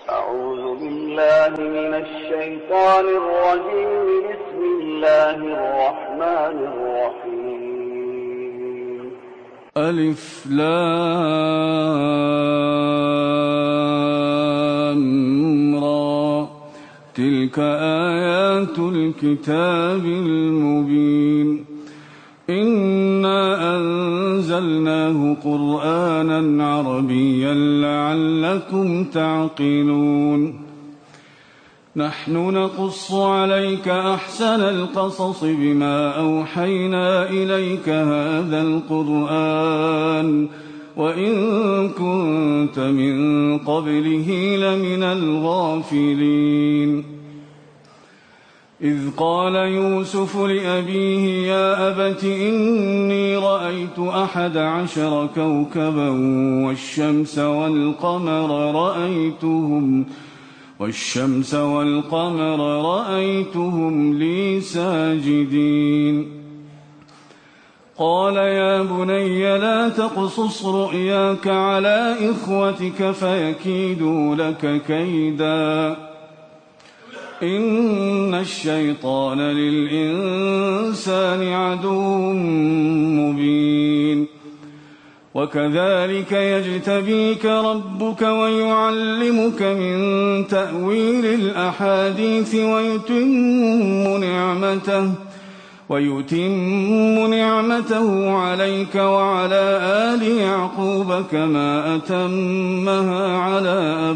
أعوذ بالله من الشيطان الرجيم. بسم الله الرحمن الرحيم. ألف لام را تلك آيات الكتاب المبين. إنا أنزلناه قرآنا عربيا لعلكم تعقلون. نحن نقص عليك أحسن القصص بما أوحينا إليك هذا القرآن وإن كنت من قبله لمن الغافلين. إذ قال يوسف لأبيه يا أبت إني رأيت 11 كوكبا والشمس والقمر رأيتهم لي ساجدين. قال يا بني لا تقصص رؤياك على إخوتك فيكيدوا لك كيدا إن الشيطان للإنسان عدو مبين. وكذلك يجتبيك ربك ويعلمك من تأويل الأحاديث ويتم نعمته عليك وعلى آل يعقوب كما أتمها على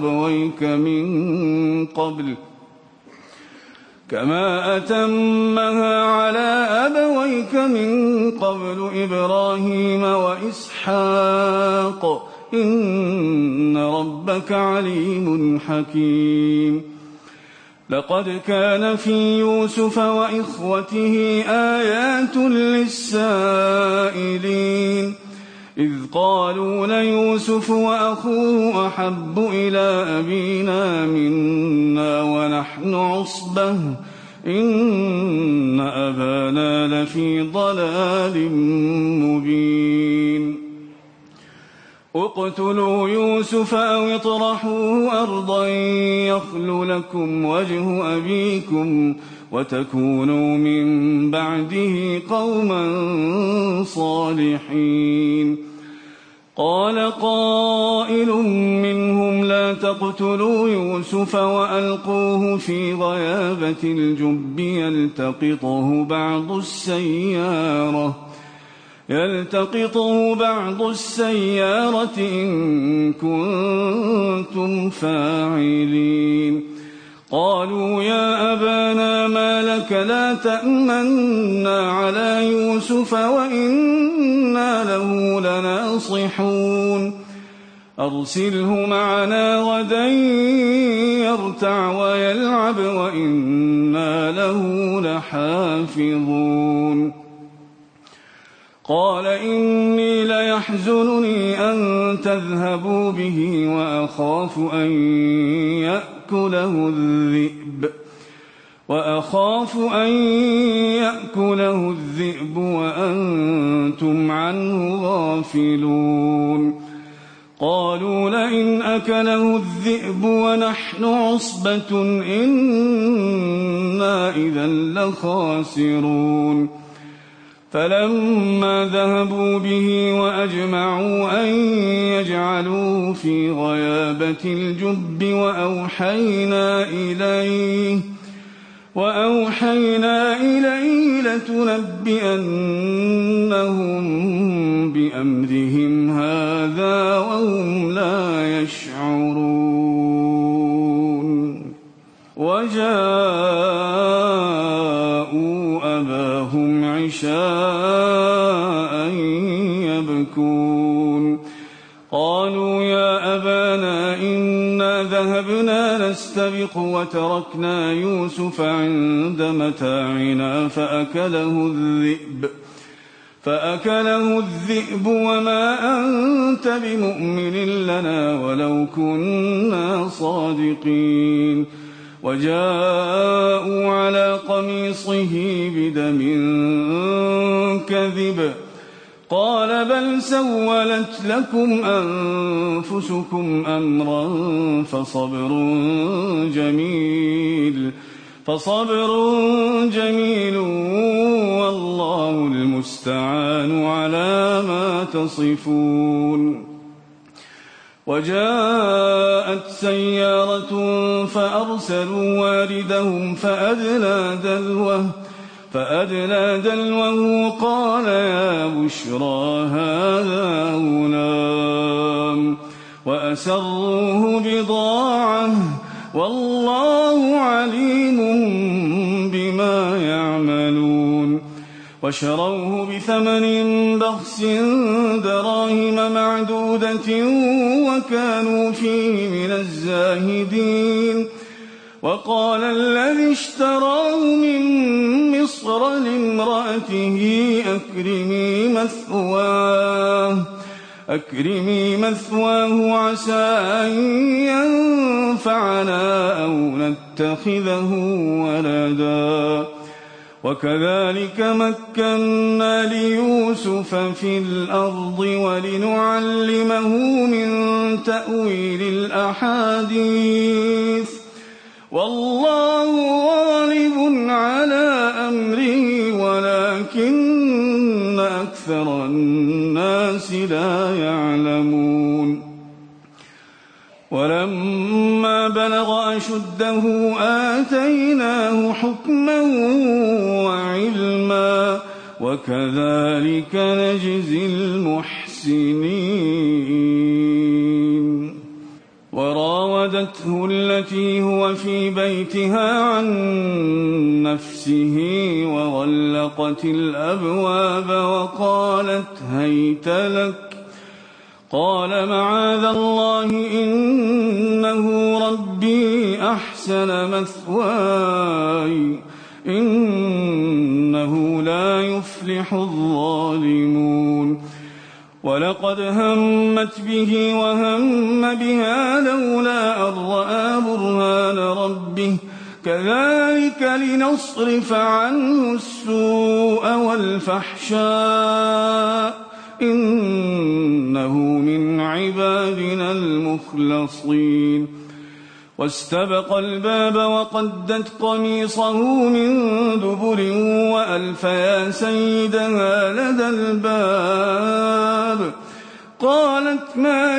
أبويك من قبل إبراهيم وإسحاق إن ربك عليم حكيم. لقد كان في يوسف وإخوته آيات للسائلين إذ قالوا ليوسف وأخوه أحب إلى أبينا منا ونحن عصبة إن أبانا لفي ضلال مبين. اقتلوا يوسف أو اطرحوه أرضا يخل لكم وجه أبيكم وتكونوا من بعده قوما صالحين. قال قائل منهم لا تقتلوا يوسف وألقوه في غيابة الجب يلتقطه بعض السيارة إن كنتم فاعلين. قالوا يا أبانا ما لك لا تأمنا على يوسف وإنا له لناصحون أرسله معنا غدا يرتع ويلعب وإنا له لحافظون. قال إني ليحزنني أن تذهبوا به وأخاف أن يأكله الذئب وأنتم عنه غافلون. قالوا لئن أكله الذئب ونحن عصبة إنا إذا لخاسرون. فلما ذهبوا به وأجمعوا أن يجعلوه في غيابة الجب وأوحينا إليه لتنبئنهم بأمرهم هذا وهم لا يشعرون. وجاءوا أباهم عشاء يبكون. قالوا يا أبانا إنا ذهبنا نستبق وتركنا يوسف عند متاعنا فأكله الذئب وما أنت بمؤمن لنا ولو كنا صادقين. وجاءوا على قميصه بدم كذب قال بل سولت لكم أنفسكم أمرا فصبر جميل والله المستعان على ما تصفون. وجاءت سيارة فأرسلوا واردهم فأدلى دلوه قال يا بشرى هذا غلام وأسروه بضاعة والله عليم بما يعملون. وشروه بثمن بخس دراهم معدودة وكانوا فيه من الزاهدين. وقال الذي اشتراه من مصر لامرأته أكرمي مثواه عسى أن ينفعنا أو نتخذه ولدا. وكذلك مكنا ليوسف في الأرض ولنعلمه من تأويل الأحاديث والله غالب على أمره ولكن أكثر الناس لا يعلمون. ولما بلغ أشده آتيناه حكما وعلما وكذلك نجزي المحسنين. وراودته التي هو في بيتها عن نفسه وغلقت الأبواب وقالت هيت لك قال معاذ الله إنه ربي أحسن مثواي إنه لا يفلح الظالمون. ولقد همت به وهم بها لولا أن رأى برهان ربه كذلك لنصرف عنه السوء والفحشاء إنه من عبادنا المخلصين. واستبق الباب وقدت قميصه من دبر وألف يا سيدها لدى الباب قالت ما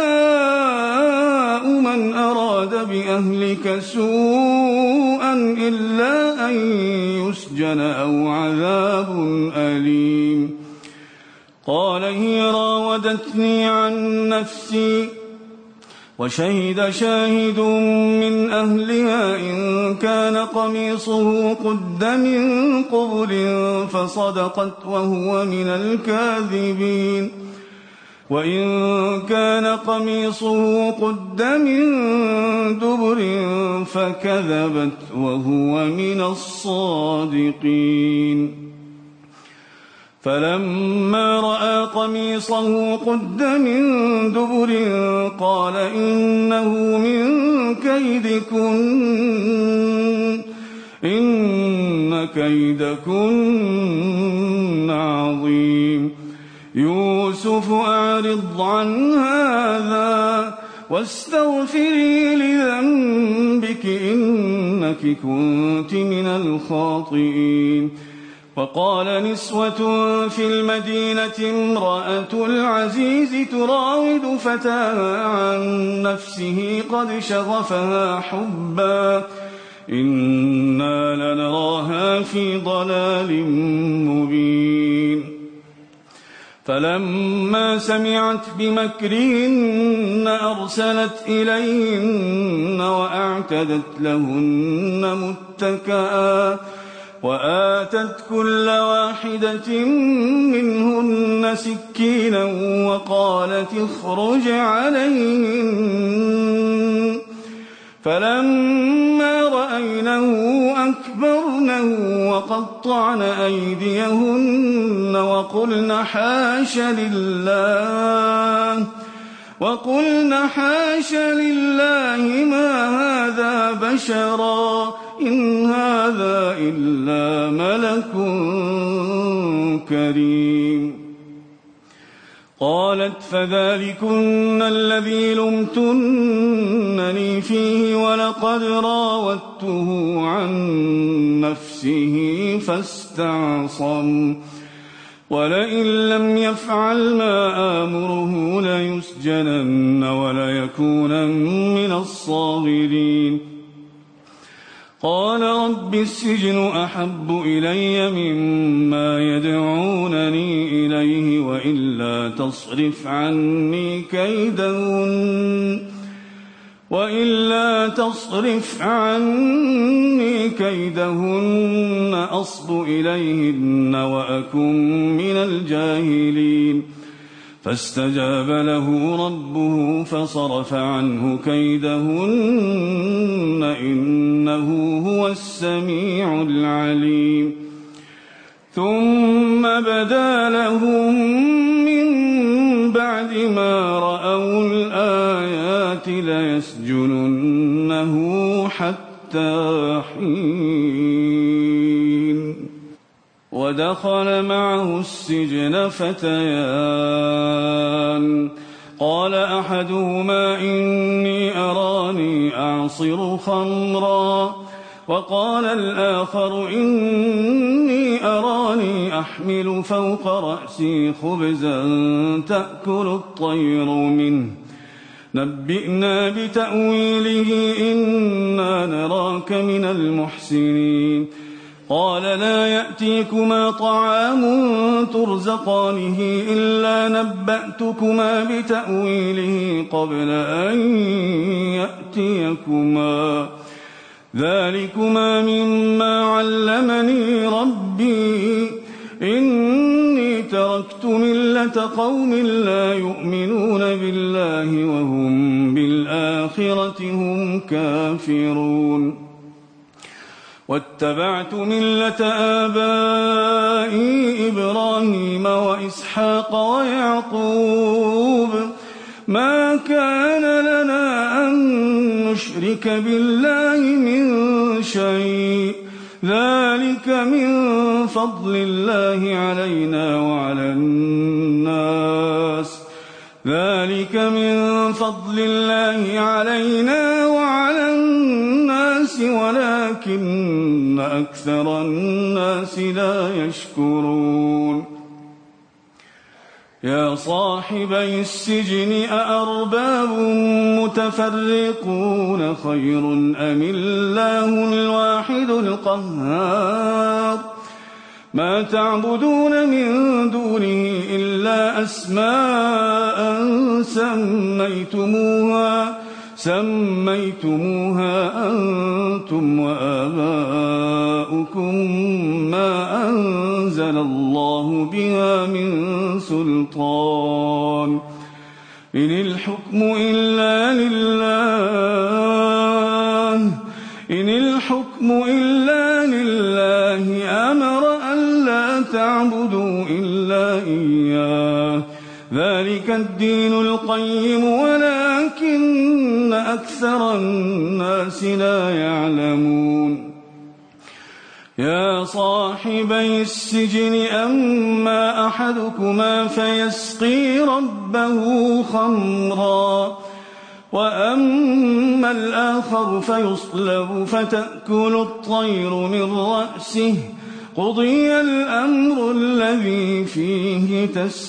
جزاء من أراد بأهلك سوءا إلا أن يسجن أو عذاب أليم. قال هي راودتني عن نفسي وشهد شاهد من أهلها إن كان قميصه قد من قبل فصدقت وهو من الكاذبين وإن كان قميصه قد من دبر فكذبت وهو من الصادقين. فلما رأى قميصه قد من دبر قال إنه من كيدكن إن كيدكن عظيم. يوسف أعرض عن هذا واستغفري لذنبك إنك كنت من الخاطئين. وقال نسوة في المدينة امرأة العزيز تراود فتاها عن نفسه قد شغفها حبا إنا لنراها في ضلال مبين. فلما سمعت بمكرهن أرسلت إليهن وأعتدت لهن متكئا وآتت كل واحدة منهن سكينا وقالت اخرج عليهن. فلما رأينه أكبرنه وقطعن أيديهن وقلن حاش لله ما هذا بشرا إن هذا إلا ملك كريم. قالت فذلكن الذي لمتنني فيه ولقد راودته عن نفسه فاستعصم ولئن لم يفعل ما آمره ليسجنن وليكونن من الصاغرين قال رب السجن أحب إلي مما يدعونني إليه وإلا تصرف عني كيدهن أصب إليهن وأكن من الجاهلين فاستجاب له ربه فصرف عنه كيدهن إنه هو السميع العليم ثم بدا لهم من بعد ما رأوا الآيات ليسجننه حتى حين ودخل معه السجن فتيان قال أحدهما إني أراني أعصر خمرا وقال الآخر إني أراني أحمل فوق رأسي خبزا تأكل الطير منه نبئنا بتأويله إنا نراك من المحسنين قال لا يأتيكما طعام ترزقانه إلا نبأتكما بتأويله قبل أن يأتيكما ذلكما مما علمني ربي إني تركت ملة قوم لا يؤمنون بالله وهم بالآخرة هم كافرون واتبعت ملة آبائي إبراهيم وإسحاق ويعقوب ما كان لنا أن نشرك بالله من شيء ذلك من فضل الله علينا وعلى الناس ولكن أكثر الناس لا يشكرون يا صاحبي السجن أأرباب متفرقون خير أم الله الواحد القهار ما تعبدون من دونه إلا أسماء سميتموها أنتم وآباؤكم ما أنزل الله بها من سلطان إن الحكم إلا لله أمر ألا تعبدوا إلا إياه ذلك الدين القيم ولكن أكثر الناس لا يعلمون يا صاحبي السجن أما أحدكما فيسقي ربه خمرا وأما الآخر فيصلب فتأكل الطير من رأسه قضي الأمر الذي فيه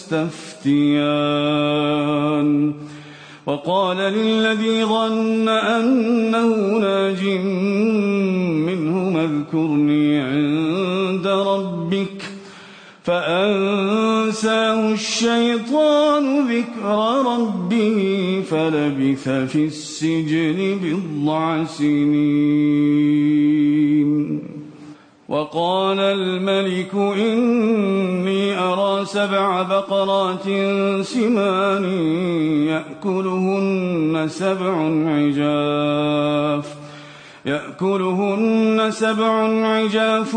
تستفتيان وقال للذي ظن أنه ناج منه اذكرني عند ربك فأنساه الشيطان ذكر ربه فلبث في السجن 10 سنين وقال الملك إني أرى 7 بقرات سمان يأكلهن 7 عجاف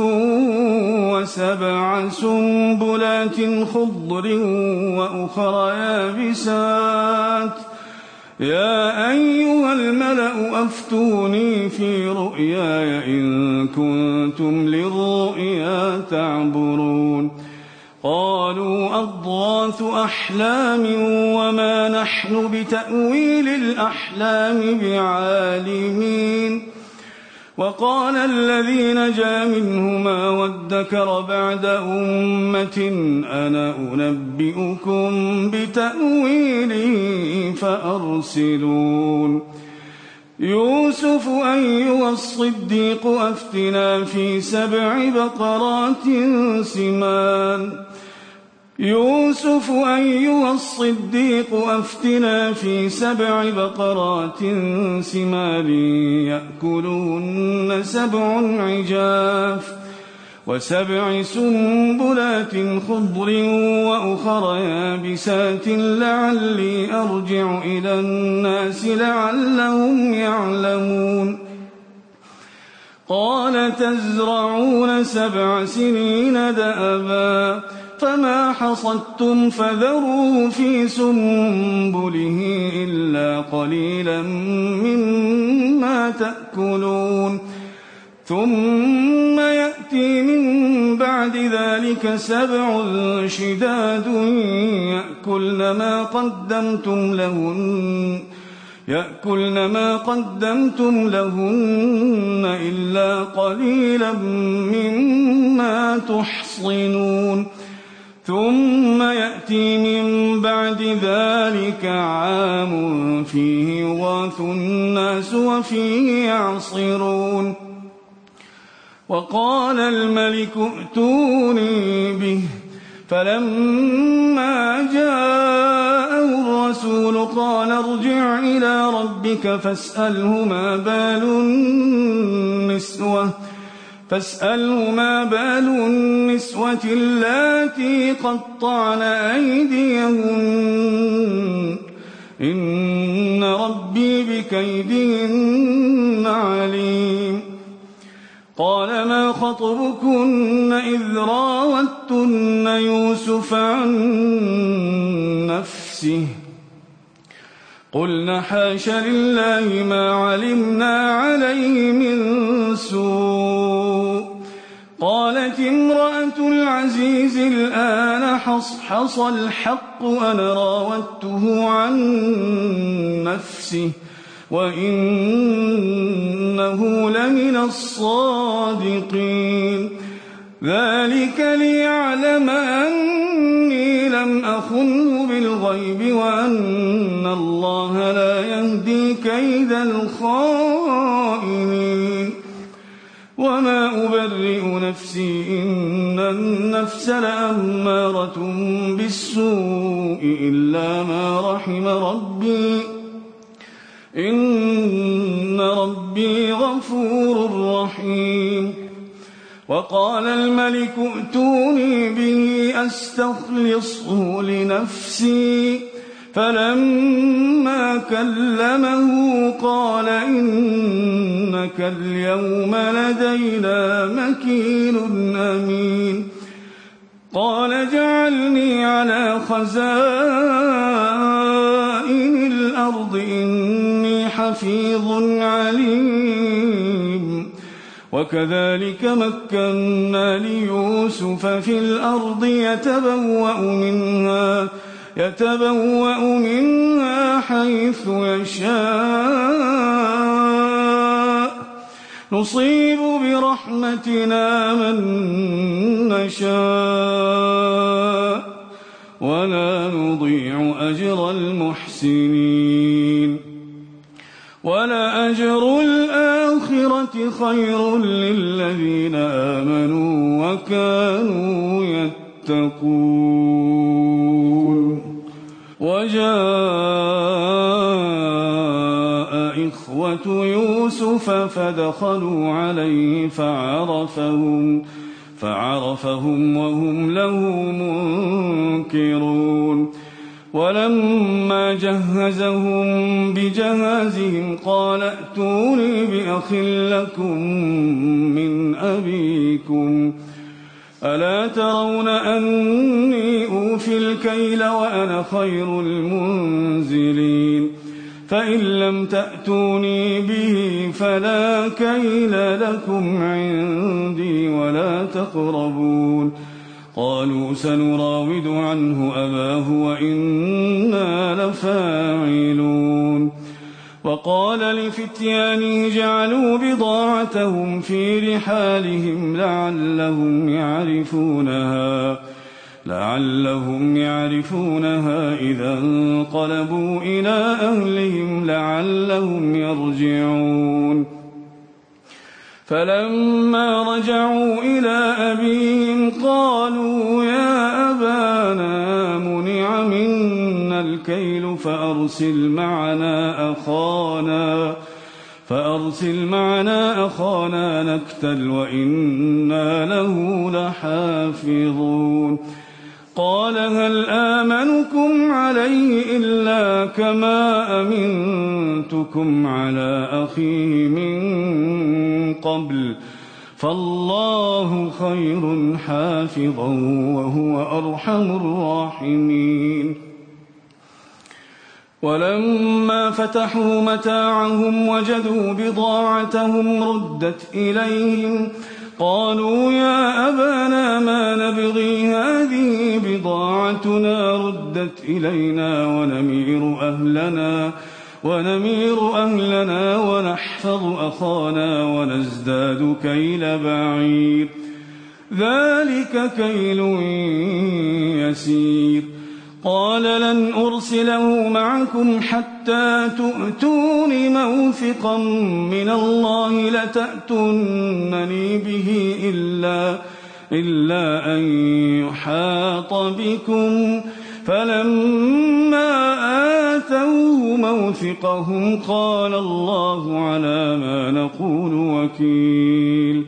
و7 سنبلات خضر وأخر يابسات يا أيها الملأ أفتوني في رؤياي إن كنتم للرؤيا تعبرون قالوا أضغاث أحلام وما نحن بتأويل الأحلام بعالمين. وقال الذي نجا منهما وادكر بعد أمة أنا أنبئكم بتأويله فأرسلون. يوسف أيها الصديق أفتنا في 7 بقرات سمان يأكلهن 7 عجاف و7 سنبلات خضر وأخر يابسات لعلي أرجع إلى الناس لعلهم يعلمون. قال تزرعون 7 سنين دأبا فما حصدتم فذروه في سنبله إلا قليلا مما تأكلون. ثم يأتي من بعد ذلك 7 شداد يأكلن ما قدمتم لهن إلا قليلا مما تحصنون. ثم يأتي من بعد ذلك عام فيه يغاث الناس وفيه يعصرون. وقال الملك ائتوني به فلما جاءه الرسول قال ارجع إلى ربك فاسأله ما بال النسوة اللاتي قطعن أيديهن إن ربي بكيدهن عليم. قال ما خطبكن إذ راوتن يوسف عن نفسه قلن حاش لله ما علمنا عليه من سوء. قالت امرأة العزيز الآن حصحص الحق أنا راودته عن نفسه وإنه لمن الصادقين. ذلك ليعلم أني لم أخنه بالغيب وأن الله لا يهدي كيد الخائنين. وما أبرئ نفسي إن النفس لأمارة بالسوء إلا ما رحم ربي إن ربي غفور رحيم. وقال الملك ائتوني به أستخلصه لنفسي فلما كلمه قال إنك اليوم لدينا مكين أمين. قال اجعلني على خزائن الأرض إني حفيظ عليم. وكذلك مكنا ليوسف في الأرض يتبوأ منها حيث يشاء نصيب برحمتنا من نشاء ولا نضيع أجر المحسنين. ولأجر الآخرة خير للذين آمنوا وكانوا يتقون. وجاء إخوة يوسف فدخلوا عليه فعرفهم وهم له منكرون. ولما جهزهم بجهازهم قال ائتوني بأخ لكم من أبيكم ألا ترون أني أوفي الكيل وأنا خير المنزلين. فإن لم تأتوني به فلا كيل لكم عندي ولا تقربون. قالوا سنراود عنه أباه وإنا لفاعلون وقال لفتيانه جعلوا بضاعتهم في رحالهم لعلهم يعرفونها إذا انقلبوا إلى أهلهم لعلهم يرجعون فلما رجعوا إلى أبيهم قالوا يا أبانا منع منا الكيل فأرسل معنا أخانا نكتل وإنا له لحافظون قال هل آمنكم عليه إلا كما أمنتكم على أخيه من قبل فالله خير حافظا وهو أرحم الراحمين ولما فتحوا متاعهم وجدوا بضاعتهم ردت إليهم قالوا يا أبانا ما نبغي هذه بضاعتنا ردت إلينا ونمير أهلنا ونحفظ أخانا ونزداد كيل بعير ذلك كيل يسير قال لن أرسله معكم حتى تؤتون موثقا من الله لتأتونني به إلا أن يحاط بكم فلما آتوه موثقهم قال الله على ما نقول وكيل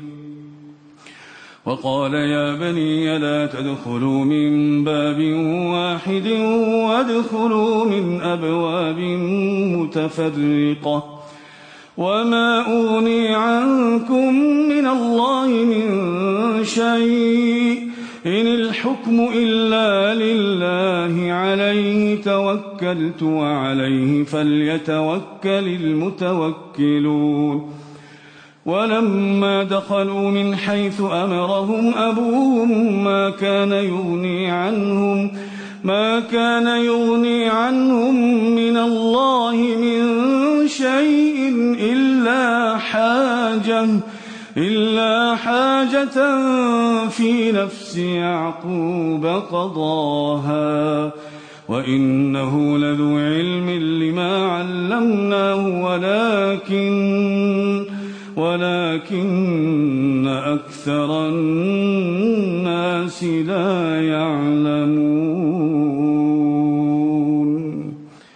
وقال يا بني لا تدخلوا من باب واحد وادخلوا من أبواب متفرقة وما أغني عنكم من الله من شيء إن الحكم إلا لله عليه توكلت وعليه فليتوكل المتوكلون ولما دخلوا من حيث أمرهم أبوهم ما كان يغني عنهم من الله من شيء إلا حاجة في نفس يعقوب قضاها وإنه لذو علم لما علمناه ولكن أكثر الناس لا يعلمون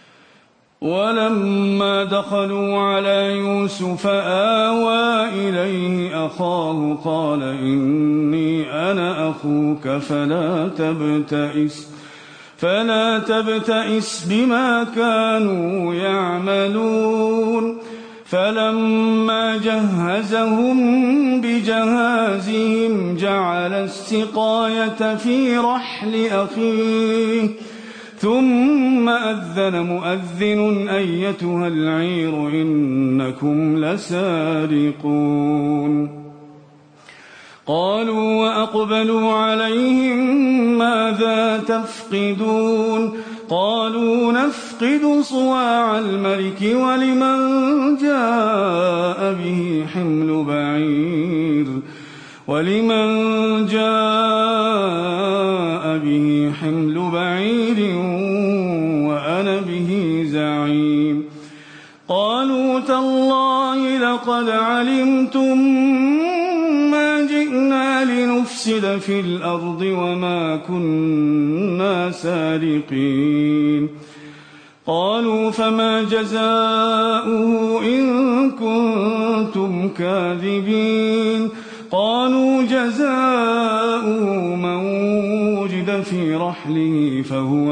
ولما دخلوا على يوسف آوى إليه أخاه قال إني أنا أخوك فلا تبتئس بما كانوا يعملون فلما جهزهم بجهازهم جعل السقاية في رحل أخيه ثم أذن مؤذن أيتها العير إنكم لسارقون قالوا وأقبلوا عليهم ماذا تفقدون قالوا نفقد صواع الملك ولمن جاء به حمل بعير وأنا به زعيم قالوا تالله لقد علمتم ما جئنا لنفسد في الأرض وما كنا سارقين قالوا فما جزاؤه إن كنتم كاذبين قالوا جزاؤه من وجد في رحله فهو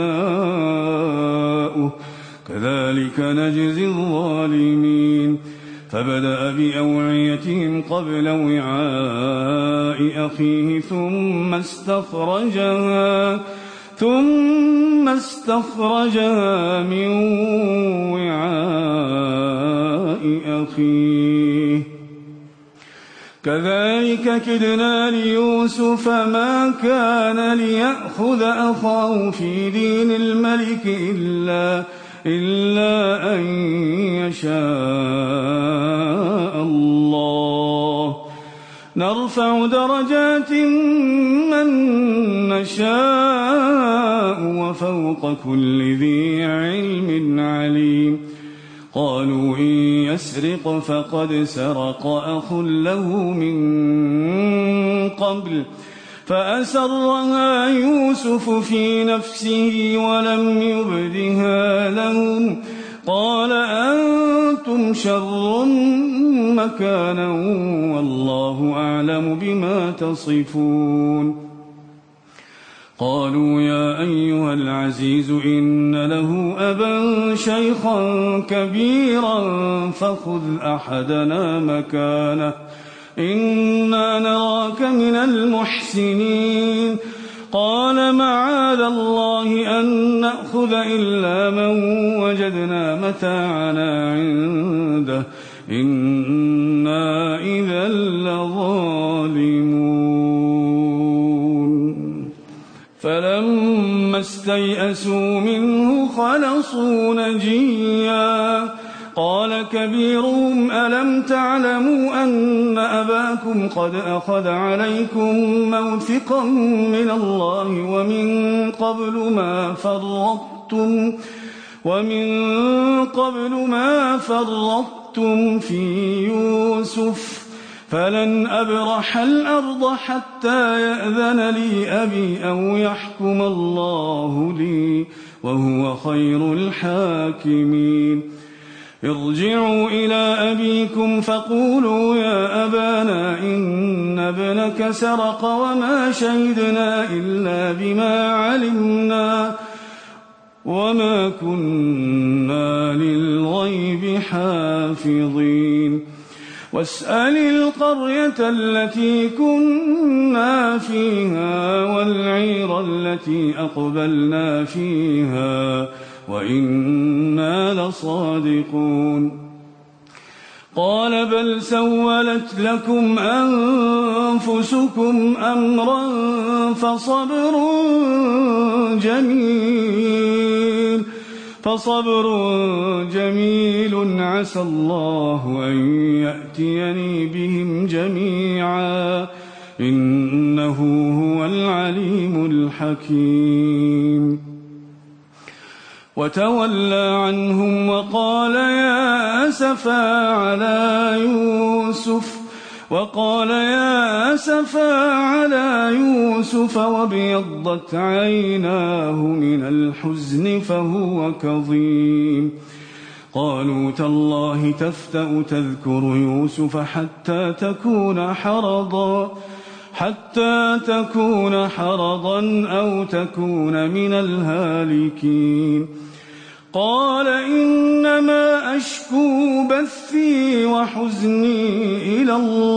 جزاؤه كذلك نجزي الظالمين فبدأ بأوعيتهم قبل وعاء أخيه ثم استخرجها من وعاء أخيه كذلك كدنا ليوسف ما كان ليأخذ أخاه في دين الملك إلا أن يشاء الله نرفع درجات من نشاء وفوق كل ذي علم عليم قالوا إن يسرق فقد سرق أخ له من قبل فأسرها يوسف في نفسه ولم يبدها لهم قال أنتم شر مكانا والله أعلم بما تصفون قالوا يا أيها العزيز إن له أبا شيخا كبيرا فخذ أحدنا مكانه إنا نراك من المحسنين قال معاذ الله أن نأخذ إلا من وجدنا متاعنا عنده إنا إذا لظالمون فلما استيئسوا منه خلصوا نجيا قال كبيرهم ألم تعلموا أن أباكم قد أخذ عليكم موثقا من الله ومن قبل ما فرطتم في يوسف فلن أبرح الأرض حتى يأذن لي أبي أو يحكم الله لي وهو خير الحاكمين ارجعوا إلى أبيكم فقولوا يا أبانا إن ابنك سرق وما شهدنا إلا بما علمنا وما كنا للغيب حافظين واسأل القرية التي كنا فيها والعير التي أقبلنا فيها وإنا لصادقون قال بل سولت لكم أنفسكم أمرا فصبر جميل عسى الله أن يأتيني بهم جميعا إنه هو العليم الحكيم وتولى عنهم وقال يا أسفا على يوسف وابيضت عيناه من الحزن فهو كظيم قالوا تالله تفتأ تذكر يوسف حتى تكون حرضا أو تكون من الهالكين قال إنما أشكو بثي وحزني إلى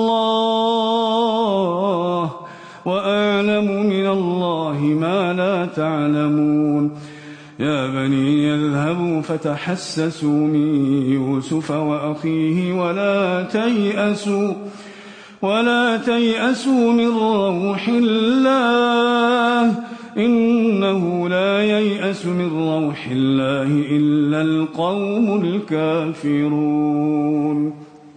الله وأعلم من الله ما لا تعلمون يا بني يذهبوا فتحسسوا من يوسف وأخيه ولا تيأسوا من روح الله إنه لا ييأس من روح الله إلا القوم الكافرون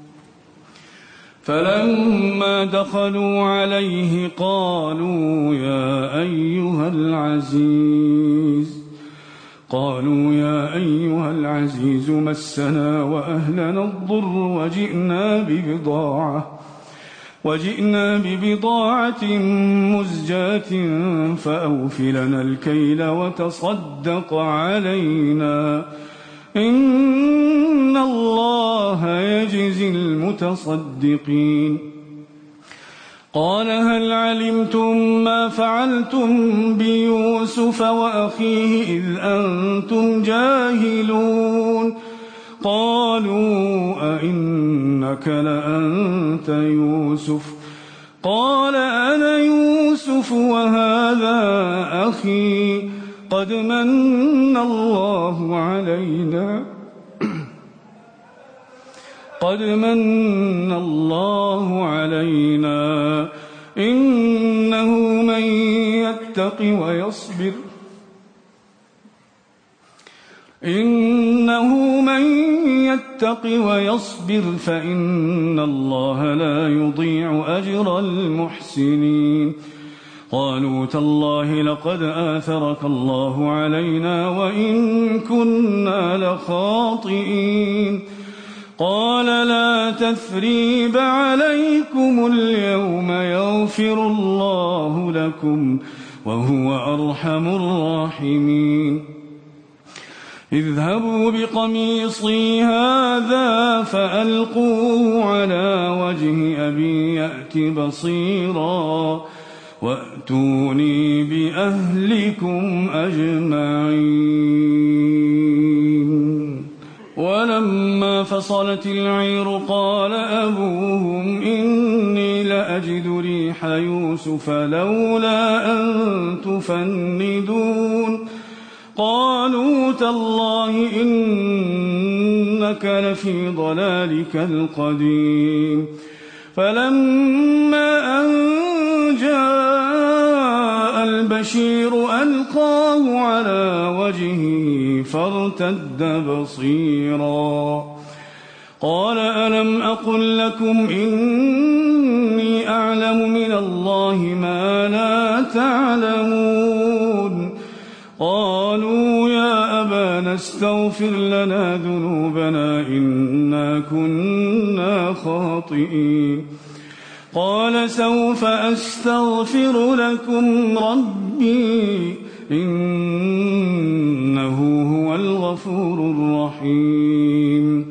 فلما دخلوا عليه قالوا يا أيها العزيز مسنا وأهلنا الضر وجئنا ببضاعة مزجاة فأوف لنا الكيل وتصدق علينا إن الله يجزي المتصدقين قال هل علمتم ما فعلتم بيوسف وأخيه إذ أنتم جاهلون قالوا أئنك لأنت يوسف قال أنا يوسف وهذا أخي قد من الله علينا قد من الله علينا إنه من يتق ويصبر فإن الله لا يضيع أجر المحسنين. قالوا تالله لقد آثرك الله علينا وإن كنا لخاطئين. قال لا تثريب عليكم اليوم يغفر الله لكم وهو أرحم الراحمين. اذهبوا بقميصي هذا فألقوه على وجه أبي يأت بصيرا وأتوني بأهلكم أجمعين. ولما فصلت العير قال أبوهم إني لأجد ريح يوسف لولا أن تفندون. قالوا تالله إنك لفي ضلالك القديم. فلما أن جاء البشير ألقاه على وجهه فارتد بصيرا قال ألم أقل لكم إني أعلم من الله ما لا تعلمون. قالوا يا أبانا استغفر لنا ذنوبنا إنا كنا خاطئين. قال سوف أستغفر لكم ربي إنه هو الغفور الرحيم.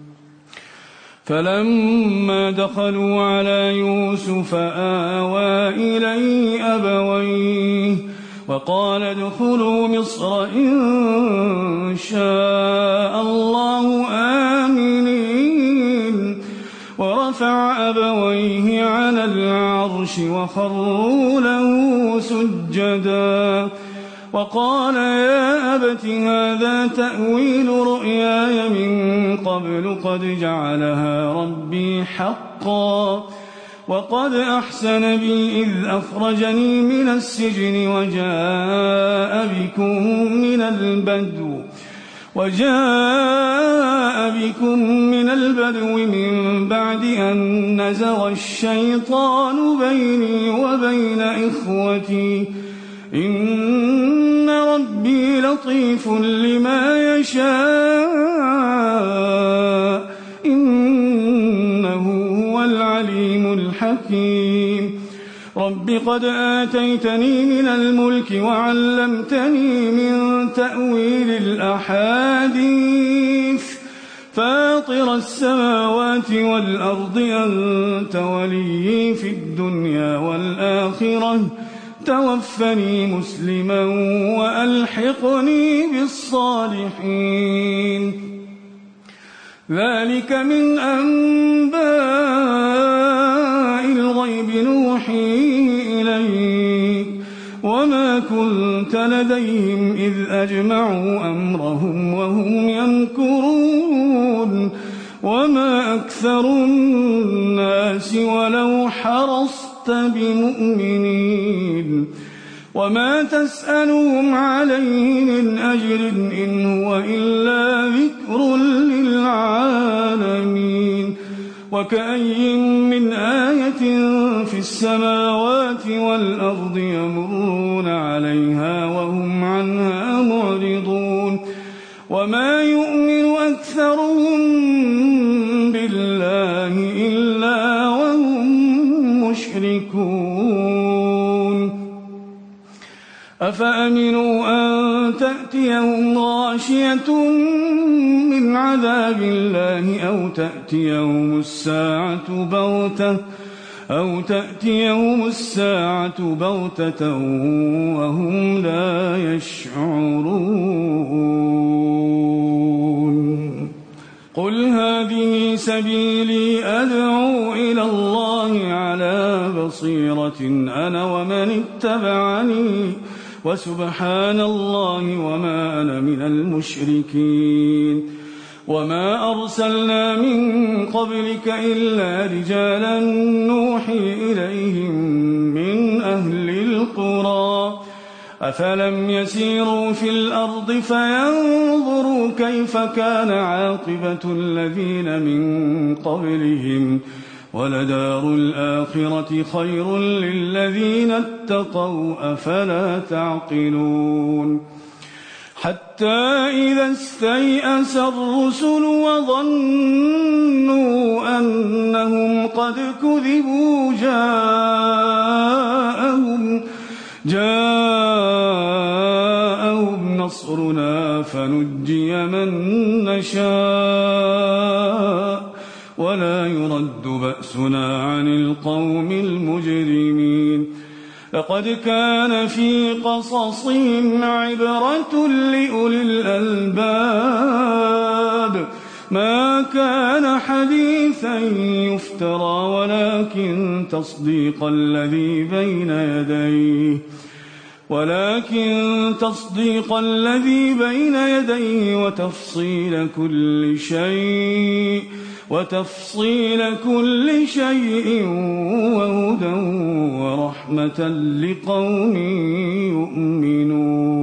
فلما دخلوا على يوسف آوى إليه أبويه وقال ادخلوا مصر إن شاء الله آمنين. ورفع أبويه على العرش وخروا له سجدا وقال يا أبت هذا تأويل رؤياي من قبل قد جعلها ربي حقا وقد أحسن بي إذ أخرجني من السجن وجاء بكم من البدو من بعد أن نزغ الشيطان بيني وبين إخوتي إن ربي لطيف لما يشاء إنه هو العليم الحكيم. رب قد آتيتني من الملك وعلمتني من تأويل الأحاديث فاطر السماوات والأرض أنت ولي في الدنيا والآخرة توفني مسلما وألحقني بالصالحين. ذلك من أنباء الغيب نوحيه إليك وما كنت لديهم إذ أجمعوا أمرهم وهم يمكرون. وما أكثر الناس ولو حرصت بمؤمنين. وما تسألهم عليه من أجر إن هو إلا ذكر للعالمين. وكأي من آية في السماوات والأرض يمرون عليها وهم عنها معرضون. وما يؤمن أكثرهم بالله إلا وهم مشركون. أفأمنوا أن تأتيهم غاشية من عذاب الله أو تأتيهم الساعة بغتة وهم لا يشعرون. قل هذه سبيلي أدعو إلى الله على بصيرة أنا ومن اتبعني وسبحان الله وما أنا من المشركين. وما أرسلنا من قبلك إلا رجالا نوحي إليهم من أهل القرى أفلم يسيروا في الأرض فينظروا كيف كان عاقبة الذين من قبلهم ولدار الآخرة خير للذين اتقوا أفلا تعقلون حتى إذا استيأس الرسل وظنوا أنهم قد كذبوا جاءهم نصرنا فنجي من نشاء ولا يرد بأسنا عن القوم المجرمين لقد كان في قصصهم عبرة لأولي الألباب ما كان حديثا يفترى ولكن تصديق الذي بين يديه وتفصيل كل شيء وهدى ورحمة لقوم يؤمنون